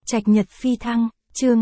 Trạch nhật phi thăng, chương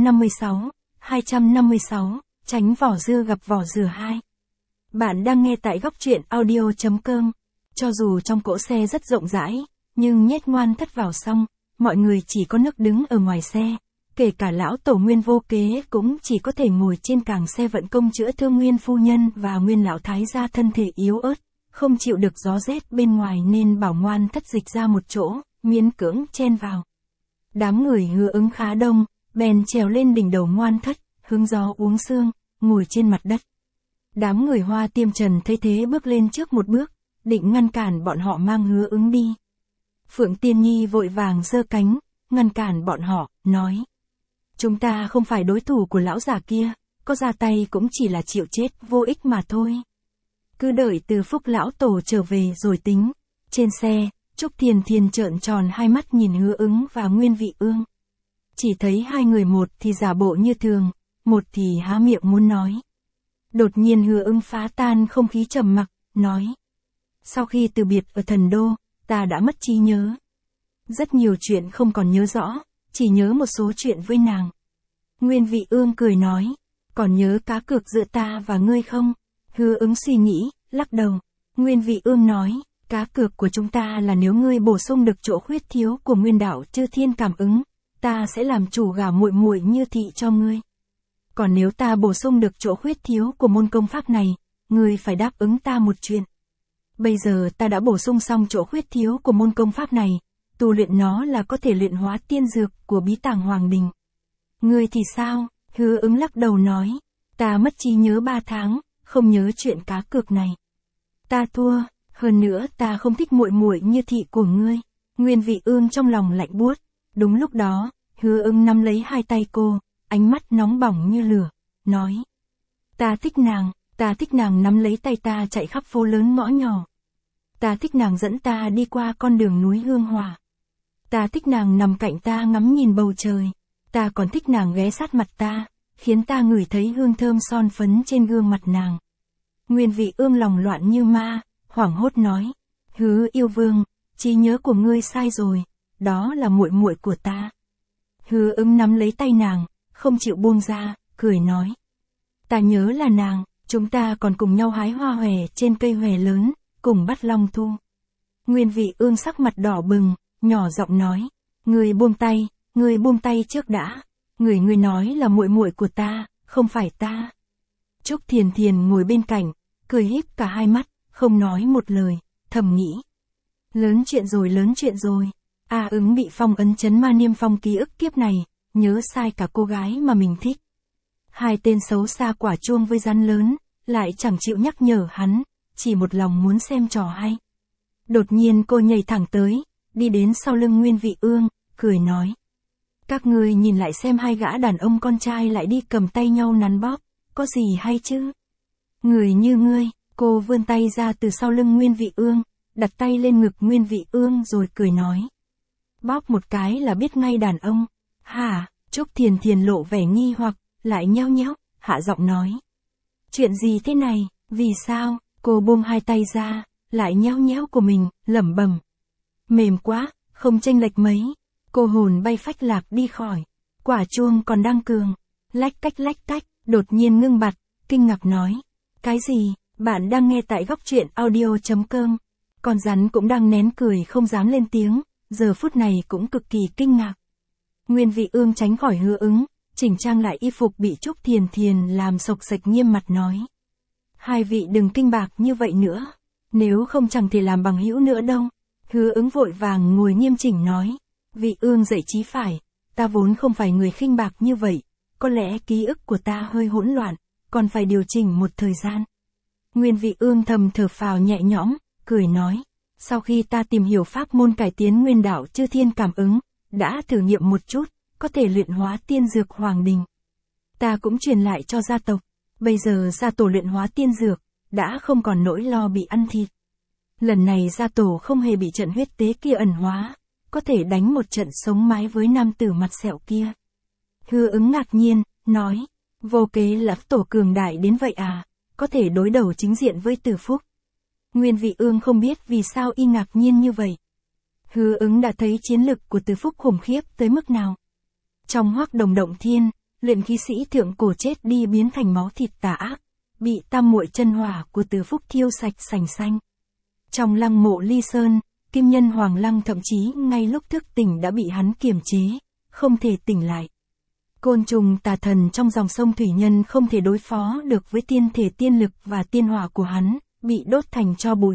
256, tránh vỏ dưa gặp vỏ dừa 2. Bạn đang nghe tại góc truyện audio.com. Cho dù trong cỗ xe rất rộng rãi, nhưng nhét ngoan thất vào xong, mọi người chỉ có nước đứng ở ngoài xe. Kể cả lão tổ Nguyên Vô Kế cũng chỉ có thể ngồi trên càng xe vận công chữa thương Nguyên phu nhân và Nguyên lão thái gia thân thể yếu ớt, không chịu được gió rét bên ngoài nên bảo ngoan thất dịch ra một chỗ, miễn cưỡng chen vào. Đám người Hứa Ứng khá đông, bèn trèo lên đỉnh đầu ngoan thất, hứng gió uống sương, ngồi trên mặt đất. Đám người Hoa Tiêm Trần thấy thế bước lên trước một bước, định ngăn cản bọn họ mang Hứa Ứng đi. Phượng Tiên Nhi vội vàng giơ cánh, ngăn cản bọn họ, nói: chúng ta không phải đối thủ của lão già kia, có ra tay cũng chỉ là chịu chết vô ích mà thôi. Cứ đợi Từ Phúc lão tổ trở về rồi tính. Trên xe, Trúc Thiền Thiền trợn tròn hai mắt nhìn Hứa Ứng và Nguyên Vị Ương. Chỉ thấy hai người một thì giả bộ như thường, một thì há miệng muốn nói. Đột nhiên Hứa Ứng phá tan không khí trầm mặc, nói: sau khi từ biệt ở Thần Đô, ta đã mất trí nhớ. Rất nhiều chuyện không còn nhớ rõ, chỉ nhớ một số chuyện với nàng. Nguyên Vị Ương cười nói: còn nhớ cá cược giữa ta và ngươi không? Hứa Ứng suy nghĩ, lắc đầu. Nguyên Vị Ương nói: cá cược của chúng ta là nếu ngươi bổ sung được chỗ khuyết thiếu của Nguyên đạo Chư Thiên cảm ứng, ta sẽ làm chủ gả muội muội Như Thị cho ngươi. Còn nếu ta bổ sung được chỗ khuyết thiếu của môn công pháp này, ngươi phải đáp ứng ta một chuyện. Bây giờ ta đã bổ sung xong chỗ khuyết thiếu của môn công pháp này, tu luyện nó là có thể luyện hóa tiên dược của Bí Tàng Hoàng Đình. Ngươi thì sao? Hứa Ứng lắc đầu nói: ta mất trí nhớ 3 tháng, không nhớ chuyện cá cược này. Ta thua, hơn nữa ta không thích muội muội Như Thị của ngươi. Nguyên Vị Ương trong lòng lạnh buốt. Đúng lúc đó, Hứa Ứng nắm lấy hai tay cô, ánh mắt nóng bỏng như lửa, nói: ta thích nàng nắm lấy tay ta chạy khắp phố lớn ngõ nhỏ. Ta thích nàng dẫn ta đi qua con đường núi hương hỏa. Ta thích nàng nằm cạnh ta ngắm nhìn bầu trời. Ta còn thích nàng ghé sát mặt ta, khiến ta ngửi thấy hương thơm son phấn trên gương mặt nàng. Nguyên Vị Ương lòng loạn như ma, hoảng hốt nói: Hứa yêu vương, trí nhớ của ngươi sai rồi, đó là muội muội của ta. Hứa Ứng nắm lấy tay nàng, không chịu buông ra, cười nói: ta nhớ là nàng, chúng ta còn cùng nhau hái hoa hòe trên cây hòe lớn, cùng bắt long thu. Nguyên Vị Ương sắc mặt đỏ bừng, nhỏ giọng nói: ngươi buông tay trước đã. Ngươi nói là muội muội của ta, không phải ta. Trúc Thiền Thiền ngồi bên cạnh, cười híp cả hai mắt, không nói một lời, thầm nghĩ: lớn chuyện rồi. Ứng bị phong ấn chấn ma niêm phong ký ức kiếp này, nhớ sai cả cô gái mà mình thích. Hai tên xấu xa quả chuông với rắn lớn, lại chẳng chịu nhắc nhở hắn, chỉ một lòng muốn xem trò hay. Đột nhiên cô nhảy thẳng tới, đi đến sau lưng Nguyên Vị Ương, cười nói: các ngươi nhìn lại xem hai gã đàn ông con trai lại đi cầm tay nhau nắn bóp, có gì hay chứ? Người như ngươi. Cô vươn tay ra từ sau lưng Nguyên Vị Ương, đặt tay lên ngực Nguyên Vị Ương rồi cười nói: bóp một cái là biết ngay đàn ông. Hả? Trúc Thiền Thiền lộ vẻ nghi hoặc, lại nheo nhéo, hạ giọng nói: chuyện gì thế này, vì sao? Cô buông hai tay ra, lại nheo nhéo của mình, lẩm bẩm: mềm quá, không chênh lệch mấy. Cô hồn bay phách lạc đi khỏi. Quả chuông còn đang cường, lách cách, đột nhiên ngưng bặt, kinh ngạc nói: cái gì? Bạn đang nghe tại góc truyện audio.com. Con rắn cũng đang nén cười không dám lên tiếng, giờ phút này cũng cực kỳ kinh ngạc. Nguyên Vị Ương tránh khỏi Hứa Ứng, chỉnh trang lại y phục bị Trúc Thiền Thiền làm xộc xệch nghiêm mặt nói: hai vị đừng kinh bạc như vậy nữa, nếu không chẳng thể làm bằng hữu nữa đâu. Hứa Ứng vội vàng ngồi nghiêm chỉnh nói: Vị Ương dạy chí phải, ta vốn không phải người khinh bạc như vậy, có lẽ ký ức của ta hơi hỗn loạn, còn phải điều chỉnh một thời gian. Nguyên Vị Ương thầm thở phào nhẹ nhõm, cười nói: sau khi ta tìm hiểu pháp môn cải tiến Nguyên đạo Chư Thiên cảm ứng, đã thử nghiệm một chút, có thể luyện hóa tiên dược Hoàng Đình. Ta cũng truyền lại cho gia tộc, bây giờ gia tổ luyện hóa tiên dược, đã không còn nỗi lo bị ăn thịt. Lần này gia tổ không hề bị trận huyết tế kia ẩn hóa, có thể đánh một trận sống mái với nam tử mặt sẹo kia. Hứa Ứng ngạc nhiên, nói: Vô Kế là tổ cường đại đến vậy à, có thể đối đầu chính diện với Từ Phúc. Nguyên Vị Ương không biết vì sao y ngạc nhiên như vậy. Hứa Ứng đã thấy chiến lực của Từ Phúc khủng khiếp tới mức nào, Trong Hoắc Đồng Động Thiên, luyện khí sĩ thượng cổ chết đi biến thành máu thịt tà ác, bị tam muội chân hỏa của Từ Phúc thiêu sạch sành xanh. Trong Lăng Mộ Ly Sơn, Kim Nhân Hoàng Lăng thậm chí ngay lúc thức tỉnh đã bị hắn kiềm chế, không thể tỉnh lại. Côn trùng tà thần trong dòng sông Thủy Nhân không thể đối phó được với tiên thể tiên lực và tiên hỏa của hắn, bị đốt thành tro bụi.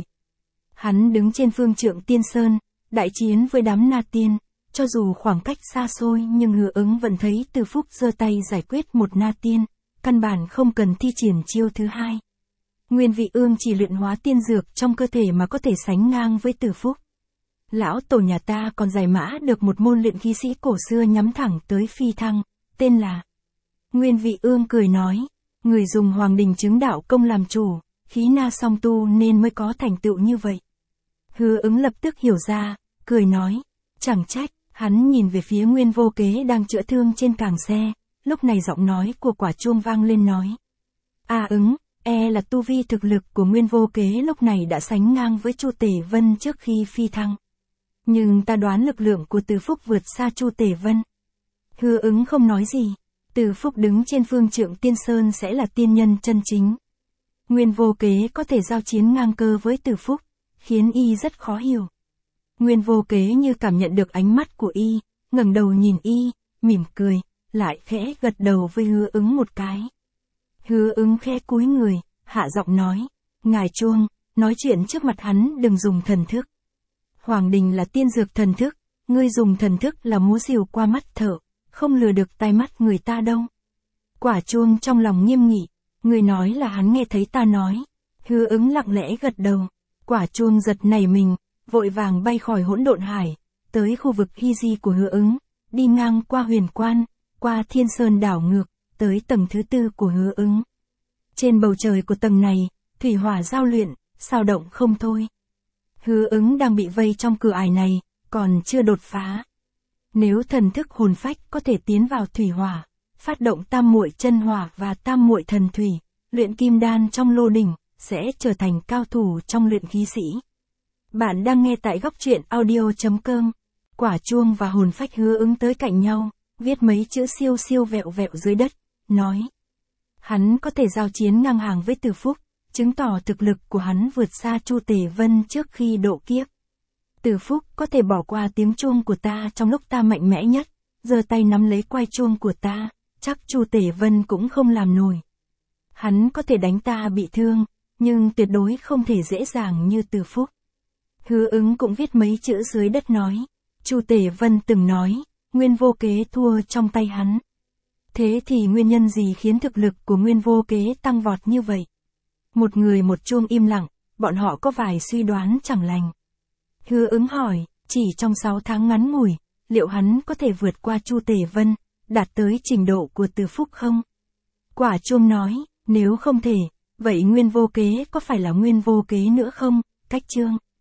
Hắn đứng trên phương trượng Tiên Sơn, đại chiến với đám na tiên, cho dù khoảng cách xa xôi nhưng Hứa Ứng vẫn thấy Từ Phúc giơ tay giải quyết một na tiên, căn bản không cần thi triển chiêu thứ hai. Nguyên Vị Ương chỉ luyện hóa tiên dược trong cơ thể mà có thể sánh ngang với Từ Phúc. Lão tổ nhà ta còn giải mã được một môn luyện khí sĩ cổ xưa nhắm thẳng tới phi thăng, tên là. Nguyên Vị Ương cười nói, người dùng Hoàng Đình chứng đạo công làm chủ, khí na song tu nên mới có thành tựu như vậy. Hứa Ứng lập tức hiểu ra, cười nói, chẳng trách. Hắn nhìn về phía Nguyên Vô Kế đang chữa thương trên càng xe, lúc này giọng nói của Quả Chuông vang lên nói. Ứng, là tu vi thực lực của Nguyên Vô Kế lúc này đã sánh ngang với Chu Tề Vân trước khi phi thăng. Nhưng ta đoán lực lượng của Từ Phúc vượt xa Chu Tề Vân. Hứa Ứng không nói gì, Từ Phúc đứng trên phương trượng Tiên Sơn sẽ là tiên nhân chân chính. Nguyên Vô Kế có thể giao chiến ngang cơ với Từ Phúc, khiến y rất khó hiểu. Nguyên Vô Kế như cảm nhận được ánh mắt của y, ngẩng đầu nhìn y, mỉm cười, lại khẽ gật đầu với Hứa Ứng một cái. Hứa Ứng khẽ cúi người, hạ giọng nói, ngài Chuông, nói chuyện trước mặt hắn đừng dùng thần thức. Hoàng Đình là tiên dược thần thức, ngươi dùng thần thức là múa rìu qua mắt thở, không lừa được tai mắt người ta đâu. Quả Chuông trong lòng nghiêm nghị, người nói là hắn nghe thấy ta nói. Hứa Ứng lặng lẽ gật đầu, Quả Chuông giật nảy mình, vội vàng bay khỏi hỗn độn hải, tới khu vực Hy Di của Hứa Ứng, đi ngang qua Huyền Quan, qua Thiên Sơn đảo ngược, tới tầng thứ 4 của Hứa Ứng. Trên bầu trời của tầng này, thủy hỏa giao luyện, sao động không thôi. Hứa Ứng đang bị vây trong cửa ải này, còn chưa đột phá. Nếu thần thức hồn phách có thể tiến vào thủy hỏa, phát động tam muội chân hỏa và tam muội thần thủy, luyện kim đan trong lô đỉnh, sẽ trở thành cao thủ trong luyện khí sĩ. Bạn đang nghe tại góc truyện audio.com. Quả Chuông và hồn phách Hứa Ứng tới cạnh nhau, viết mấy chữ siêu siêu vẹo vẹo dưới đất, nói. Hắn có thể giao chiến ngang hàng với Từ Phúc, chứng tỏ thực lực của hắn vượt xa Chu Tề Vân trước khi độ kiếp. Từ Phúc có thể bỏ qua tiếng chuông của ta trong lúc ta mạnh mẽ nhất, giơ tay nắm lấy quai chuông của ta, chắc Chu Tề Vân cũng không làm nổi. Hắn có thể đánh ta bị thương, nhưng tuyệt đối không thể dễ dàng như Từ Phúc. Hứa Ứng cũng viết mấy chữ dưới đất nói, Chu Tề Vân từng nói, Nguyên Vô Kế thua trong tay hắn. Thế thì nguyên nhân gì khiến thực lực của Nguyên Vô Kế tăng vọt như vậy? Một người một chuông im lặng, bọn họ có vài suy đoán chẳng lành. Hứa Ứng hỏi, chỉ trong 6 tháng ngắn ngủi, liệu hắn có thể vượt qua Chu Tề Vân, đạt tới trình độ của Từ Phúc không? Quả Chuông nói, nếu không thể, vậy Nguyên Vô Kế có phải là Nguyên Vô Kế nữa không? Cách chương